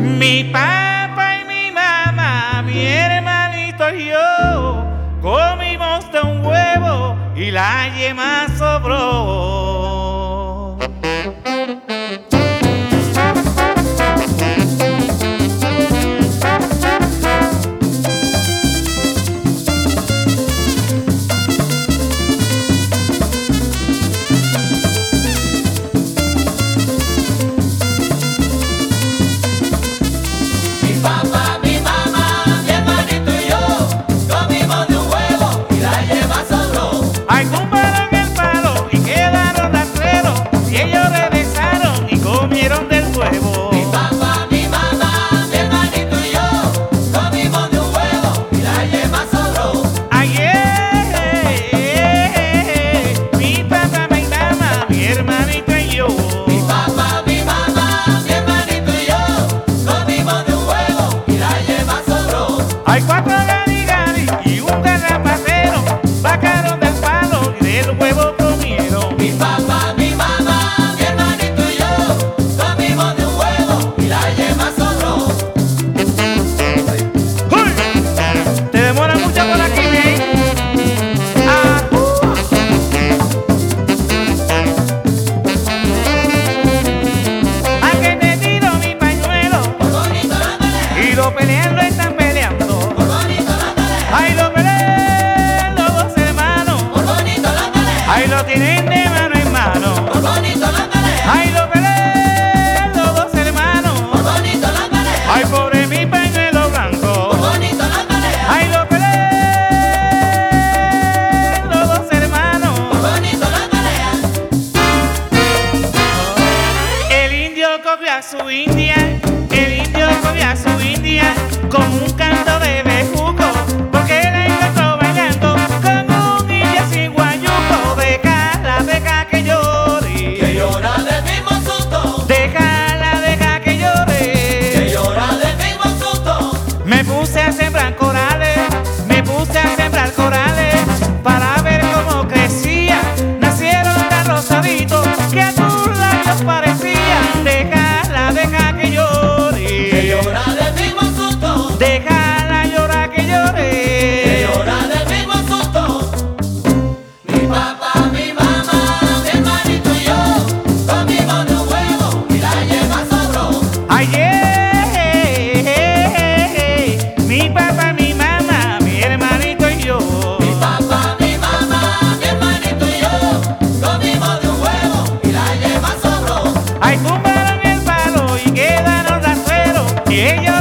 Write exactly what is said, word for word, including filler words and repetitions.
Mi papá y mi mamá, mi hermanito y yo comimos de un huevo y la yema sobró. Papá, mi mamá, mi hermanito y yo comimos de un huevo y la yema sobró. Ay, tumbaron el palo y quedaron rastreros y ellos regresaron y comieron del huevo. Mi papá, mi mamá, mi hermanito y yo comimos de un huevo y la yema sobró. Ay, eh, eh, eh, mi papá, mi mamá, mi hermanito y yo. Mi papá, mi mamá, mi hermanito y yo comimos de un huevo y la yema sobró. Hay cuatro gani-gani y un garrapatero, bajaron del palo y del huevo comieron. Mi papá, mi mamá, mi hermanito y yo comimos de un huevo y la yema sobró. ¡Uy! Te demora mucho por aquí, ¿eh? Ah, uh. ¿A qué te tiro mi pañuelo? Por bonito la pelea, Y los peleando están peleando. por bonito la pelea, Ay, los pelean los dos hermanos. por bonito la pelea, Ay, lo tienen de mano en mano. por bonito la pelea, Ay, los pelean los dos hermanos. por bonito la pelea, Ay, pobre mi pañuelo por blanco. bonito la pelea, Ay, lo pelean los dos hermanos. por bonito la pelea. El indio cogió a su india, el indio cogió a su india con un canto de bejuco, porque la encontró bailando con un indio sin guayuco. Déjala, deja que llore, Que llora del mismo susto, déjala, deja que que llore. llora del mismo susto. Me puse a sembrar corales, me puse a sembrar corales para ver cómo crecían. Nacieron tan rosaditos que a tus labios parecían. Déjala, deja que Que llore, llora del mismo susto, déjala llorar que que llore. llora del mismo susto. Mi papá, mi mamá, mi hermanito y yo comimos de un huevo y la yema sobró. Ay, eh, mi papá, mi mamá, mi hermanito y yo. Mi papá, mi mamá, mi hermanito y yo comimos de un huevo y la yema sobró. Ay, tumbaron el palo y quedaron rastreros y ellos